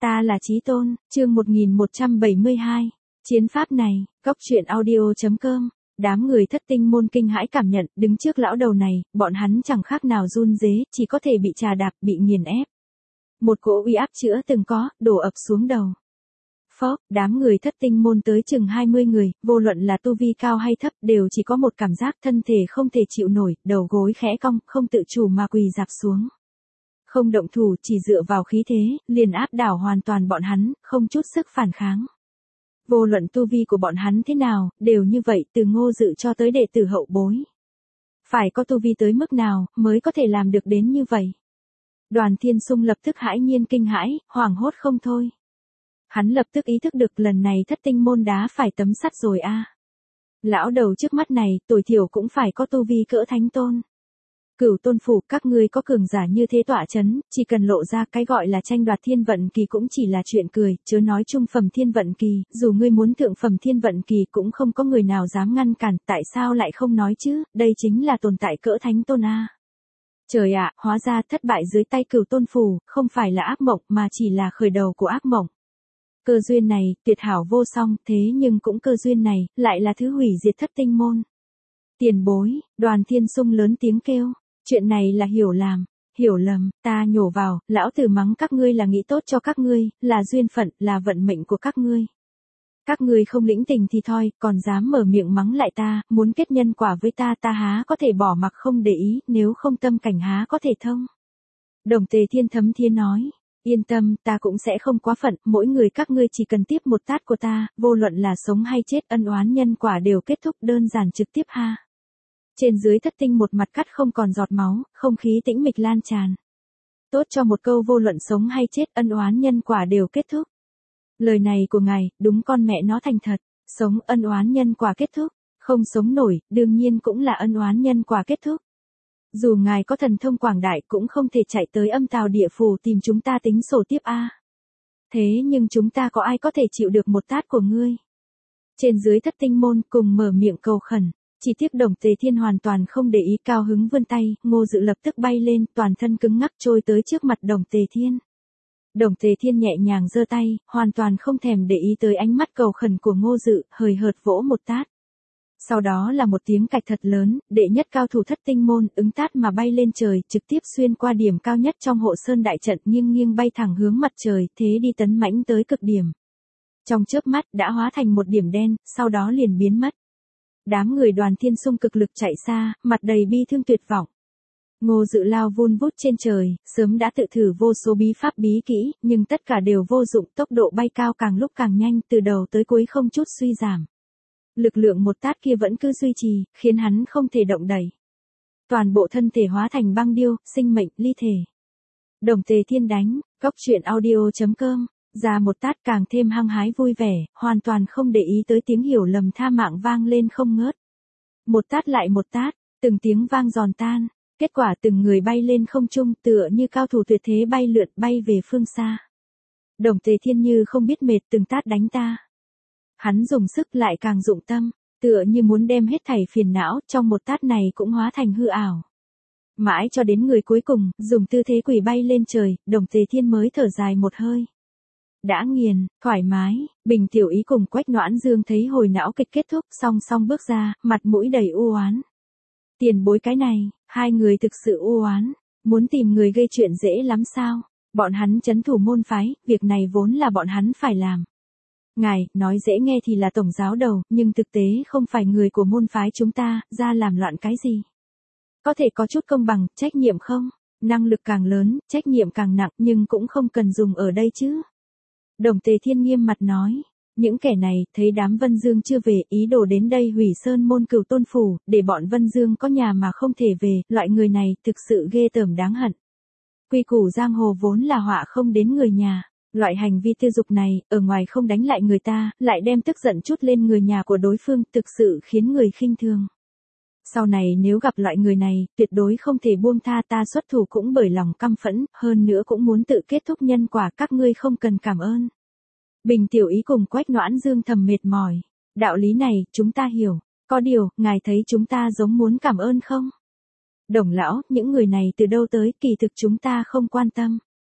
Ta là Chí Tôn, chương 1172. Chiến pháp này, Cốc truyện audio.com. Đám người thất tinh môn kinh hãi cảm nhận, đứng trước lão đầu này, bọn hắn chẳng khác nào run rế, chỉ có thể bị trà đạp, bị nghiền ép. Một cỗ uy áp chữa từng có, đổ ập xuống đầu. Phốc, đám người thất tinh môn tới chừng 20 người, vô luận là tu vi cao hay thấp, đều chỉ có một cảm giác thân thể không thể chịu nổi, đầu gối khẽ cong, không tự chủ mà quỳ rạp xuống. Không động thủ, chỉ dựa vào khí thế, liền áp đảo hoàn toàn bọn hắn, không chút sức phản kháng. Vô luận tu vi của bọn hắn thế nào, đều như vậy, từ Ngô Dự cho tới đệ tử hậu bối. Phải có tu vi tới mức nào, mới có thể làm được đến như vậy. Đoàn Thiên Sung lập tức hãi nhiên kinh hãi, hoảng hốt không thôi. Hắn lập tức ý thức được lần này thất tinh môn đá phải tấm sắt rồi a. Lão đầu trước mắt này, tối thiểu cũng phải có tu vi cỡ thánh tôn. Cửu Tôn phủ, các ngươi có cường giả như thế tọa chấn, chỉ cần lộ ra cái gọi là tranh đoạt thiên vận kỳ cũng chỉ là chuyện cười, chớ nói trung phẩm thiên vận kỳ, dù ngươi muốn thượng phẩm thiên vận kỳ cũng không có người nào dám ngăn cản, tại sao lại không nói chứ, đây chính là tồn tại cỡ thánh tôn a. Trời ạ, hóa ra thất bại dưới tay Cửu Tôn phủ, không phải là ác mộng mà chỉ là khởi đầu của ác mộng. Cơ duyên này, tuyệt hảo vô song, thế nhưng cũng cơ duyên này, lại là thứ hủy diệt thất tinh môn. Tiền bối, Đoàn Thiên Sung lớn tiếng kêu. Chuyện này là hiểu lầm, ta nhổ vào, lão tử mắng các ngươi là nghĩ tốt cho các ngươi, là duyên phận, là vận mệnh của các ngươi. Các ngươi không lĩnh tình thì thôi, còn dám mở miệng mắng lại ta, muốn kết nhân quả với ta há có thể bỏ mặc không để ý, nếu không tâm cảnh há có thể thông. Đồng Tề Thiên thấm thiên nói, yên tâm, ta cũng sẽ không quá phận, mỗi người các ngươi chỉ cần tiếp một tát của ta, vô luận là sống hay chết ân oán nhân quả đều kết thúc đơn giản trực tiếp ha. Trên dưới thất tinh một mặt cắt không còn giọt máu, không khí tĩnh mịch lan tràn. Tốt cho một câu vô luận sống hay chết ân oán nhân quả đều kết thúc. Lời này của ngài, đúng con mẹ nó thành thật, sống ân oán nhân quả kết thúc, không sống nổi, đương nhiên cũng là ân oán nhân quả kết thúc. Dù ngài có thần thông quảng đại cũng không thể chạy tới âm tào địa phủ tìm chúng ta tính sổ tiếp a. Thế nhưng chúng ta có ai có thể chịu được một tát của ngươi? Trên dưới thất tinh môn cùng mở miệng cầu khẩn. Chỉ tiếc Đồng Tề Thiên hoàn toàn không để ý, cao hứng vươn tay, Ngô Dự lập tức bay lên, toàn thân cứng ngắc trôi tới trước mặt Đồng Tề Thiên. Đồng Tề Thiên nhẹ nhàng giơ tay, hoàn toàn không thèm để ý tới ánh mắt cầu khẩn của Ngô Dự, hời hợt vỗ một tát. Sau đó là một tiếng cạch thật lớn, đệ nhất cao thủ thất tinh môn, ứng tát mà bay lên trời, trực tiếp xuyên qua điểm cao nhất trong hộ sơn đại trận, nghiêng bay thẳng hướng mặt trời, thế đi tấn mãnh tới cực điểm. Trong chớp mắt đã hóa thành một điểm đen, sau đó liền biến mất. Đám người Đoàn Thiên Sung cực lực chạy xa, mặt đầy bi thương tuyệt vọng. Ngô Dự lao vun vút trên trời, sớm đã tự thử vô số bí pháp bí kỹ, nhưng tất cả đều vô dụng, tốc độ bay cao càng lúc càng nhanh, từ đầu tới cuối không chút suy giảm. Lực lượng một tát kia vẫn cứ duy trì, khiến hắn không thể động đậy. Toàn bộ thân thể hóa thành băng điêu, sinh mệnh ly thể. Đồng Tề Thiên đánh, Cốc truyện audio.com. Ra một tát càng thêm hăng hái vui vẻ, hoàn toàn không để ý tới tiếng hiểu lầm tha mạng vang lên không ngớt. Một tát lại một tát, từng tiếng vang giòn tan, kết quả từng người bay lên không trung tựa như cao thủ tuyệt thế bay lượn bay về phương xa. Đồng Tề Thiên như không biết mệt từng tát đánh ta. Hắn dùng sức lại càng dụng tâm, tựa như muốn đem hết thảy phiền não trong một tát này cũng hóa thành hư ảo. Mãi cho đến người cuối cùng, dùng tư thế quỳ bay lên trời, Đồng Tề Thiên mới thở dài một hơi. Đã nghiền, thoải mái, Bình Tiểu Ý cùng Quách Noãn Dương thấy hồi não kịch kết thúc, song bước ra, mặt mũi đầy u oán. Tiền bối cái này, hai người thực sự u oán, muốn tìm người gây chuyện dễ lắm sao? Bọn hắn trấn thủ môn phái, việc này vốn là bọn hắn phải làm. Ngài, nói dễ nghe thì là tổng giáo đầu, nhưng thực tế không phải người của môn phái chúng ta, ra làm loạn cái gì? Có thể có chút công bằng, trách nhiệm không? Năng lực càng lớn, trách nhiệm càng nặng, nhưng cũng không cần dùng ở đây chứ. Đồng Tề Thiên nghiêm mặt nói, những kẻ này, thấy đám Vân Dương chưa về, ý đồ đến đây hủy sơn môn Cửu Tôn phủ, để bọn Vân Dương có nhà mà không thể về, loại người này, thực sự ghê tởm đáng hận. Quy củ giang hồ vốn là họa không đến người nhà, loại hành vi tiêu dục này, ở ngoài không đánh lại người ta, lại đem tức giận chút lên người nhà của đối phương, thực sự khiến người khinh thường. Sau này nếu gặp loại người này, tuyệt đối không thể buông tha, ta xuất thủ cũng bởi lòng căm phẫn, hơn nữa cũng muốn tự kết thúc nhân quả, các ngươi không cần cảm ơn. Bình Tiểu Ý cùng Quách Noãn Dương thầm mệt mỏi. Đạo lý này, chúng ta hiểu. Có điều, ngài thấy chúng ta giống muốn cảm ơn không? Đồng lão, những người này từ đâu tới, kỳ thực chúng ta không quan tâm.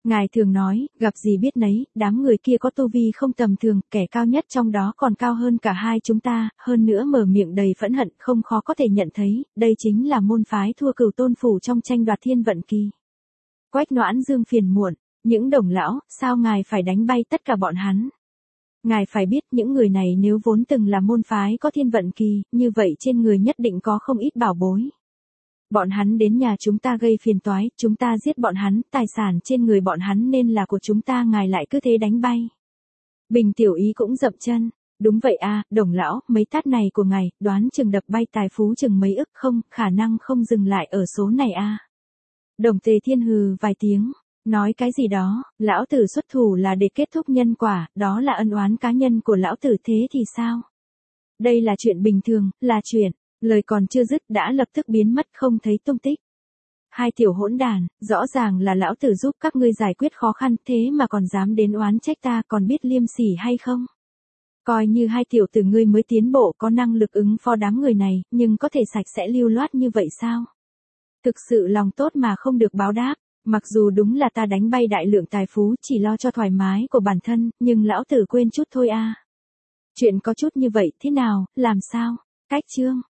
Ngài thường nói, gặp gì biết nấy, đám người kia có tu vi không tầm thường, kẻ cao nhất trong đó còn cao hơn cả hai chúng ta, hơn nữa mở miệng đầy phẫn hận, không khó có thể nhận thấy, đây chính là môn phái thua Cửu Tôn Phủ trong tranh đoạt thiên vận kỳ. Quách Noãn Dương phiền muộn, những đồng lão, sao ngài phải đánh bay tất cả bọn hắn? Ngài phải biết những người này nếu vốn từng là môn phái có thiên vận kỳ, như vậy trên người nhất định có không ít bảo bối. Bọn hắn đến nhà chúng ta gây phiền toái, chúng ta giết bọn hắn, tài sản trên người bọn hắn nên là của chúng ta, ngài lại cứ thế đánh bay. Bình Tiểu Ý cũng dậm chân, đúng vậy a, đồng lão, mấy tát này của ngài, đoán chừng đập bay tài phú chừng mấy ức, không, khả năng không dừng lại ở số này a. Đồng Tề Thiên hừ vài tiếng, nói cái gì đó, lão tử xuất thủ là để kết thúc nhân quả, đó là ân oán cá nhân của lão tử, thế thì sao? Đây là chuyện bình thường, là chuyện. Lời còn chưa dứt đã lập tức biến mất không thấy tung tích. Hai tiểu hỗn đàn, rõ ràng là lão tử giúp các ngươi giải quyết khó khăn, thế mà còn dám đến oán trách ta, còn biết liêm sỉ hay không? Coi như hai tiểu tử ngươi mới tiến bộ có năng lực ứng phó đám người này, nhưng có thể sạch sẽ lưu loát như vậy sao? Thực sự lòng tốt mà không được báo đáp, mặc dù đúng là ta đánh bay đại lượng tài phú chỉ lo cho thoải mái của bản thân, nhưng lão tử quên chút thôi a. Chuyện có chút như vậy thế nào, làm sao? Cách chương